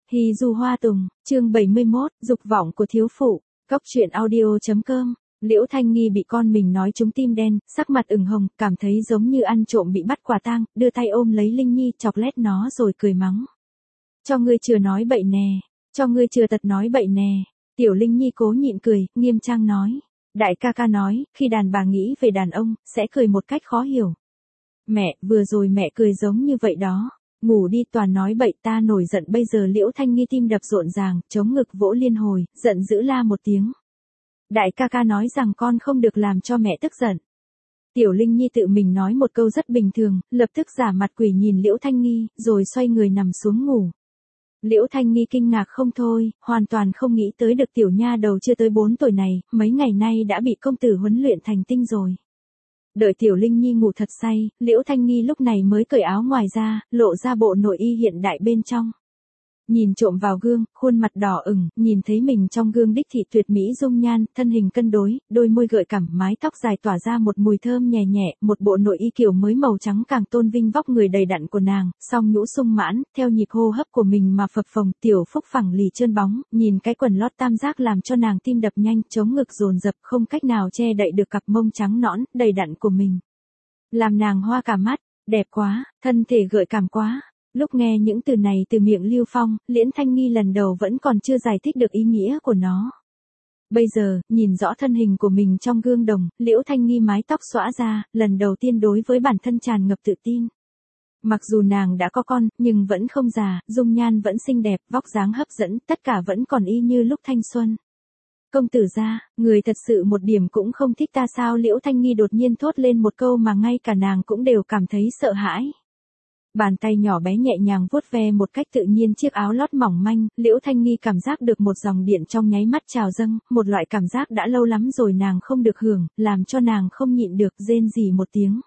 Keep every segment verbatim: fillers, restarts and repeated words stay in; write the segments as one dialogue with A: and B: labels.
A: Hy du hoa tùng, chương bảy mươi mốt, dục vọng của thiếu phụ, góc truyện audio.com. Liễu Thanh Nghi bị con mình nói trúng tim đen, sắc mặt ửng hồng, cảm thấy giống như ăn trộm bị bắt quả tang, đưa tay ôm lấy Linh Nhi, chọc lét nó rồi cười mắng. Cho ngươi chưa nói bậy nè, cho ngươi chưa tật nói bậy nè. Tiểu Linh Nhi cố nhịn cười, nghiêm trang nói. Đại ca ca nói, khi đàn bà nghĩ về đàn ông, sẽ cười một cách khó hiểu. Mẹ, vừa rồi mẹ cười giống như vậy đó. Ngủ đi, toàn nói bậy, ta nổi giận. Bây giờ Liễu Thanh Nghi tim đập rộn ràng, chống ngực vỗ liên hồi, giận dữ la một tiếng. Đại ca ca nói rằng con không được làm cho mẹ tức giận. Tiểu Linh Nhi tự mình nói một câu rất bình thường, lập tức giả mặt quỷ nhìn Liễu Thanh Nghi, rồi xoay người nằm xuống ngủ. Liễu Thanh Nghi kinh ngạc không thôi, hoàn toàn không nghĩ tới được tiểu nha đầu chưa tới bốn tuổi này, mấy ngày nay đã bị công tử huấn luyện thành tinh rồi. Đợi Tiểu Linh Nhi ngủ thật say, Liễu Thanh Nghi lúc này mới cởi áo ngoài ra, lộ ra bộ nội y hiện đại bên trong. Nhìn trộm vào gương, khuôn mặt đỏ ửng, nhìn thấy mình trong gương đích thị tuyệt mỹ dung nhan, thân hình cân đối, đôi môi gợi cảm, mái tóc dài tỏa ra một mùi thơm nhẹ nhẹ, một bộ nội y kiểu mới màu trắng càng tôn vinh vóc người đầy đặn của nàng, song nhũ sung mãn, theo nhịp hô hấp của mình mà phập phồng, tiểu phúc phẳng lì trơn bóng, nhìn cái quần lót tam giác làm cho nàng tim đập nhanh, chống ngực dồn dập, không cách nào che đậy được cặp mông trắng nõn, đầy đặn của mình. Làm nàng hoa cả mắt, đẹp quá, thân thể gợi cảm quá. Lúc nghe những từ này từ miệng Lưu Phong, Liễu Thanh Nghi lần đầu vẫn còn chưa giải thích được ý nghĩa của nó. Bây giờ, nhìn rõ thân hình của mình trong gương đồng, Liễu Thanh Nghi mái tóc xõa ra, lần đầu tiên đối với bản thân tràn ngập tự tin. Mặc dù nàng đã có con, nhưng vẫn không già, dung nhan vẫn xinh đẹp, vóc dáng hấp dẫn, tất cả vẫn còn y như lúc thanh xuân. Công tử gia, người thật sự một điểm cũng không thích ta sao? Liễu Thanh Nghi đột nhiên thốt lên một câu mà ngay cả nàng cũng đều cảm thấy sợ hãi. Bàn tay nhỏ bé nhẹ nhàng vuốt ve một cách tự nhiên chiếc áo lót mỏng manh, Liễu Thanh Nghi cảm giác được một dòng điện trong nháy mắt trào dâng, một loại cảm giác đã lâu lắm rồi nàng không được hưởng, làm cho nàng không nhịn được rên rỉ một tiếng.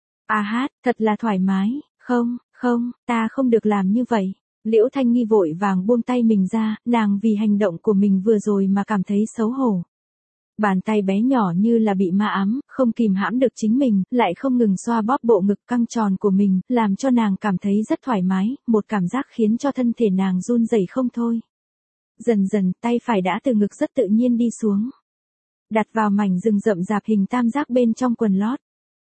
A: A hát, thật là thoải mái, không, không, ta không được làm như vậy. Liễu Thanh Nghi vội vàng buông tay mình ra, nàng vì hành động của mình vừa rồi mà cảm thấy xấu hổ. Bàn tay bé nhỏ như là bị ma ám, không kìm hãm được chính mình, lại không ngừng xoa bóp bộ ngực căng tròn của mình, làm cho nàng cảm thấy rất thoải mái, một cảm giác khiến cho thân thể nàng run rẩy không thôi. Dần dần, tay phải đã từ ngực rất tự nhiên đi xuống. Đặt vào mảnh rừng rậm rạp hình tam giác bên trong quần lót.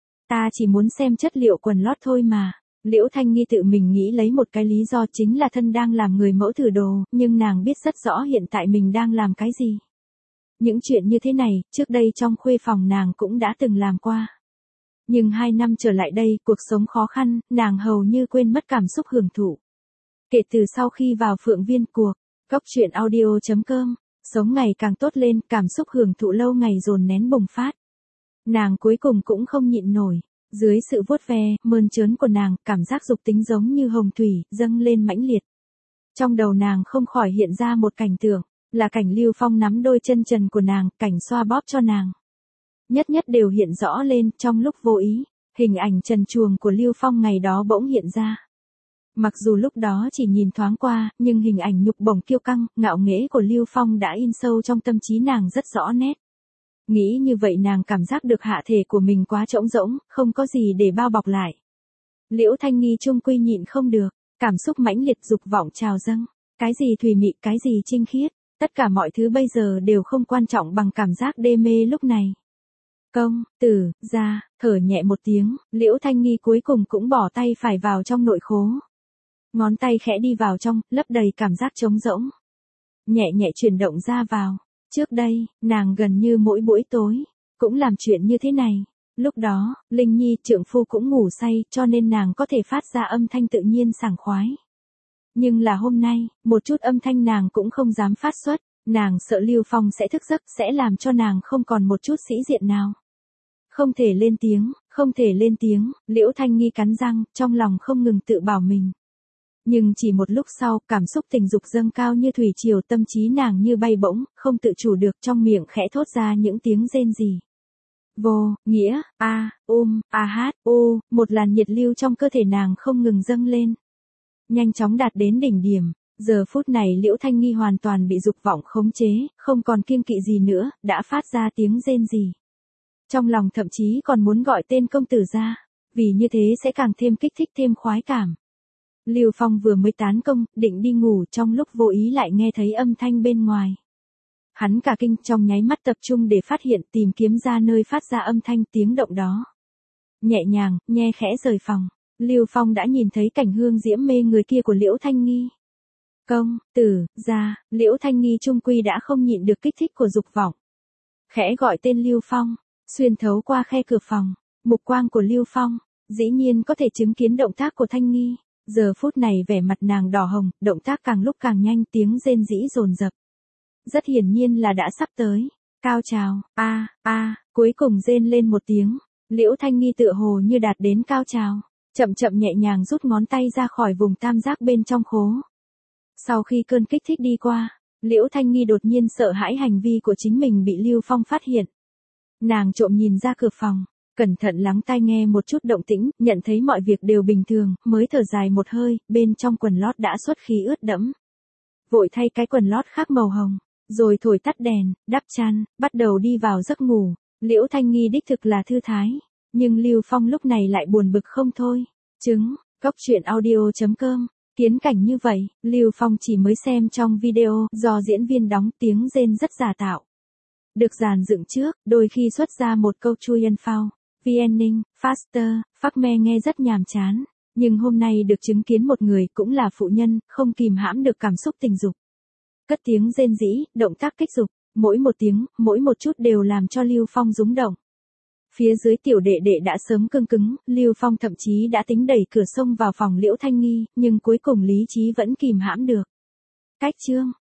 A: Ta chỉ muốn xem chất liệu quần lót thôi mà. Liễu Thanh Nghi tự mình nghĩ lấy một cái lý do chính là thân đang làm người mẫu thử đồ, nhưng nàng biết rất rõ hiện tại mình đang làm cái gì. Những chuyện như thế này, trước đây trong khuê phòng nàng cũng đã từng làm qua. Nhưng hai năm trở lại đây, cuộc sống khó khăn, nàng hầu như quên mất cảm xúc hưởng thụ. Kể từ sau khi vào Phượng Viên cuộc, góc truyện audio.com, sống ngày càng tốt lên, cảm xúc hưởng thụ lâu ngày dồn nén bùng phát. Nàng cuối cùng cũng không nhịn nổi. Dưới sự vuốt ve, mơn trớn của nàng, cảm giác dục tính giống như hồng thủy, dâng lên mãnh liệt. Trong đầu nàng không khỏi hiện ra một cảnh tượng. Là cảnh Lưu Phong nắm đôi chân trần của nàng, cảnh xoa bóp cho nàng. Nhất nhất đều hiện rõ lên, trong lúc vô ý, hình ảnh trần truồng của Lưu Phong ngày đó bỗng hiện ra. Mặc dù lúc đó chỉ nhìn thoáng qua, nhưng hình ảnh nhục bổng kiêu căng, ngạo nghễ của Lưu Phong đã in sâu trong tâm trí nàng rất rõ nét. Nghĩ như vậy nàng cảm giác được hạ thể của mình quá trống rỗng, không có gì để bao bọc lại. Liễu Thanh Nghi chung quy nhịn không được, cảm xúc mãnh liệt dục vọng trào dâng. Cái gì thùy mị, cái gì trinh khiết. Tất cả mọi thứ bây giờ đều không quan trọng bằng cảm giác đê mê lúc này. Công, tử, ra, thở nhẹ một tiếng, Liễu Thanh Nghi cuối cùng cũng bỏ tay phải vào trong nội khố. Ngón tay khẽ đi vào trong, lấp đầy cảm giác trống rỗng. Nhẹ nhẹ chuyển động ra vào. Trước đây, nàng gần như mỗi buổi tối, cũng làm chuyện như thế này. Lúc đó, Linh Nhi, trượng phu cũng ngủ say, cho nên nàng có thể phát ra âm thanh tự nhiên sảng khoái. Nhưng là hôm nay, một chút âm thanh nàng cũng không dám phát xuất, nàng sợ Lưu Phong sẽ thức giấc, sẽ làm cho nàng không còn một chút sĩ diện nào. Không thể lên tiếng, không thể lên tiếng, Liễu Thanh Nghi cắn răng, trong lòng không ngừng tự bảo mình. Nhưng chỉ một lúc sau, cảm xúc tình dục dâng cao như thủy triều, tâm trí nàng như bay bổng, không tự chủ được, trong miệng khẽ thốt ra những tiếng rên rỉ. Vô, nghĩa, a, um, a hát, u, một làn nhiệt lưu trong cơ thể nàng không ngừng dâng lên. Nhanh chóng đạt đến đỉnh điểm, giờ phút này Liễu Thanh Nghi hoàn toàn bị dục vọng khống chế, không còn kiêng kỵ gì nữa, đã phát ra tiếng rên rỉ. Trong lòng thậm chí còn muốn gọi tên công tử ra, vì như thế sẽ càng thêm kích thích thêm khoái cảm. Lưu Phong vừa mới tán công, định đi ngủ, trong lúc vô ý lại nghe thấy âm thanh bên ngoài. Hắn cả kinh, trong nháy mắt tập trung để phát hiện, tìm kiếm ra nơi phát ra âm thanh tiếng động đó. Nhẹ nhàng, nhe khẽ rời phòng. Lưu Phong đã nhìn thấy cảnh hương diễm mê người kia của Liễu Thanh Nghi. Công, tử, ra, Liễu Thanh Nghi trung quy đã không nhịn được kích thích của dục vọng. Khẽ gọi tên Lưu Phong, xuyên thấu qua khe cửa phòng, mục quang của Lưu Phong, dĩ nhiên có thể chứng kiến động tác của Thanh Nghi. Giờ phút này vẻ mặt nàng đỏ hồng, động tác càng lúc càng nhanh, tiếng rên rỉ dồn dập. Rất hiển nhiên là đã sắp tới. Cao trào, a, a, cuối cùng rên lên một tiếng. Liễu Thanh Nghi tựa hồ như đạt đến cao trào, chậm chậm nhẹ nhàng rút ngón tay ra khỏi vùng tam giác bên trong khố. Sau khi cơn kích thích đi qua, Liễu Thanh Nghi đột nhiên sợ hãi hành vi của chính mình bị Lưu Phong phát hiện. Nàng trộm nhìn ra cửa phòng, cẩn thận lắng tai nghe một chút động tĩnh, nhận thấy mọi việc đều bình thường, mới thở dài một hơi, bên trong quần lót đã xuất khí ướt đẫm. Vội thay cái quần lót khác màu hồng, rồi thổi tắt đèn, đắp chăn, bắt đầu đi vào giấc ngủ. Liễu Thanh Nghi đích thực là thư thái, nhưng Lưu Phong lúc này lại buồn bực không thôi. Chứng, cốc truyện audio chấm com. Kiến cảnh như vậy, Lưu Phong chỉ mới xem trong video, do diễn viên đóng tiếng rên rất giả tạo. Được dàn dựng trước, đôi khi xuất ra một câu chui ân phao, vienning, faster, phác me nghe rất nhàm chán. Nhưng hôm nay được chứng kiến một người cũng là phụ nhân, không kìm hãm được cảm xúc tình dục. Cất tiếng rên rỉ, động tác kích dục, mỗi một tiếng, mỗi một chút đều làm cho Lưu Phong rúng động. Phía dưới tiểu đệ đệ đã sớm cương cứng, Lưu Phong thậm chí đã tính đẩy cửa xông vào phòng Liễu Thanh Nghi, nhưng cuối cùng lý trí vẫn kìm hãm được. Cách chương